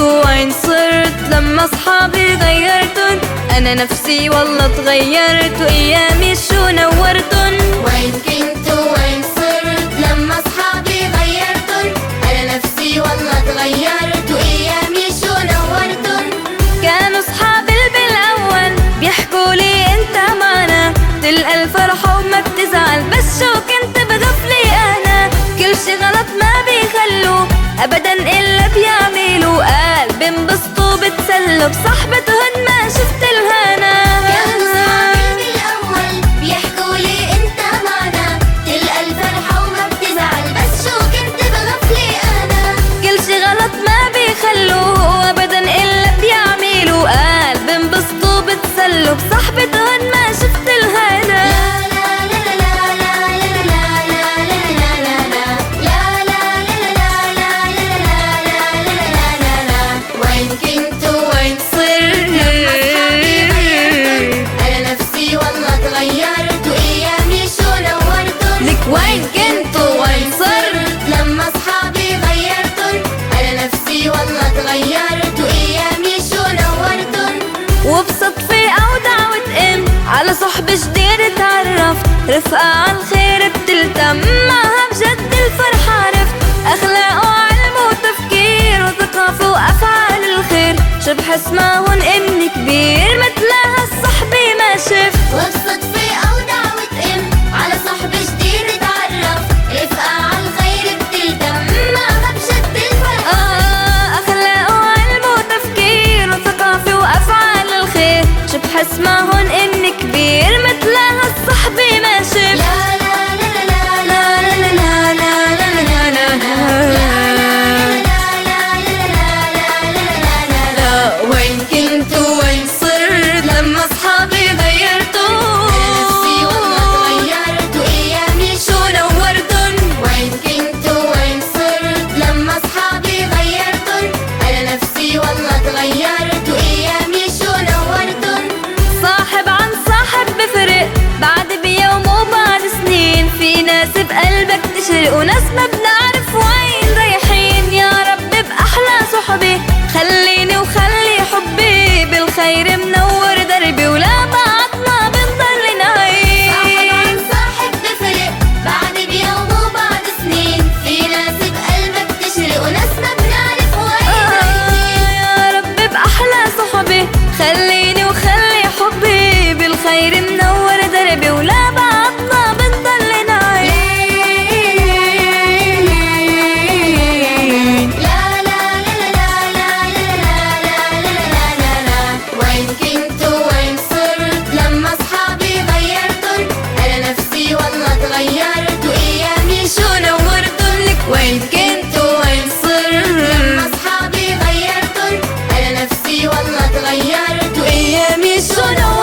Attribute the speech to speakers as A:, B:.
A: كنتوا وين صرت لما اصحابي غيرتن؟ انا نفسي والله اتغيرت وايامي شو نورتن.
B: وين كنتوا وين صرت لما اصحابي غيرتن؟ انا نفسي والله اتغيرت وايامي شو نورتن.
A: كانوا اصحابي بالاول بيحكوا لي انت معنا تلقى الفرحة وما بتزعل، بس شو كنت بغفلي انا كل شي غلط ما بيخلوا ابدا الا بيعملوا، قال بنبسطوا بتسلوا بصحبتهن ما شفت الهنا.
B: كانوا اصحابي بالاول بيحكوا لي انت معنا تلقى الفرحة وما بتزعل، بس شو كنت بغفلي انا
A: كل شي غلط ما بيخلوا ابدا الا بيعملوا، قال بنبسطوا بتسلوا بصحبتهن ما شفت الهنا.
B: وين كنتوا وين صرت لما اصحابي غيرتن؟ انا نفسي والله اتغيرت وايامي شو نورتن.
A: لك وين كنتوا وين صرت
B: لما اصحابي غيرتن؟ انا نفسي والله اتغيرت وايامي شو نورتن.
A: وبصدفة او دعوة ام على صحبة جديد تعرفت، رفقة عالخير بتلتم معها بجد الفرحة عرفت، اخلاق وعلم وتفكير وثقافة وافعال الخير، شو بحس معهن اني كبير مثلها الصحبة ما شفت.
B: وبصدفة او دعوة ام على صحبة جديد تعرفت، رفقة عالخير بتلتم معها بجد الفرحة.
A: اخلاق وعلم وتفكير وثقافة وافعال الخير، شو بحس معهن اني كبير مثلها الصحبة ما شفت. وين كنتوا وين صرت لما اصحابي غيرتوا؟
B: نفسي والله اتغيرت وايامي
A: شو نورتن؟
B: وين كنتوا وين صرت لما اصحابي غيرتن؟ انا نفسي والله اتغيرت وايامي شو نورتن.
A: صاحب عن صاحب بفرق بعد بيوم وبعد سنين، في ناس بقلبك تشرق وناس ما بنعرف وين رايحين. يا رب بأحلى صحبة خليني وخلي حبي بالخير منور دربي، ولا بعدنا بنضل نعيش.
B: صاحب عن صاحب بفرق بعد بيوم وبعد سنين، في ناس بقلبك تشرق وناس ما بنعرف وين رايحين.
A: يا رب بأحلى صحبة خليني وخلي حبي بالخير منور دربي، ولا بعدنا بنضل نعيش.
B: وين كنتوا وين صرت لما اصحابي غيرتن؟ انا نفسي والله اتغيرت وايامي
A: شو نورتن؟ لك وين كنتوا وين صرت
B: لما اصحابي غيرتن؟ انا نفسي والله اتغيرت
A: وايامي شو نورتن؟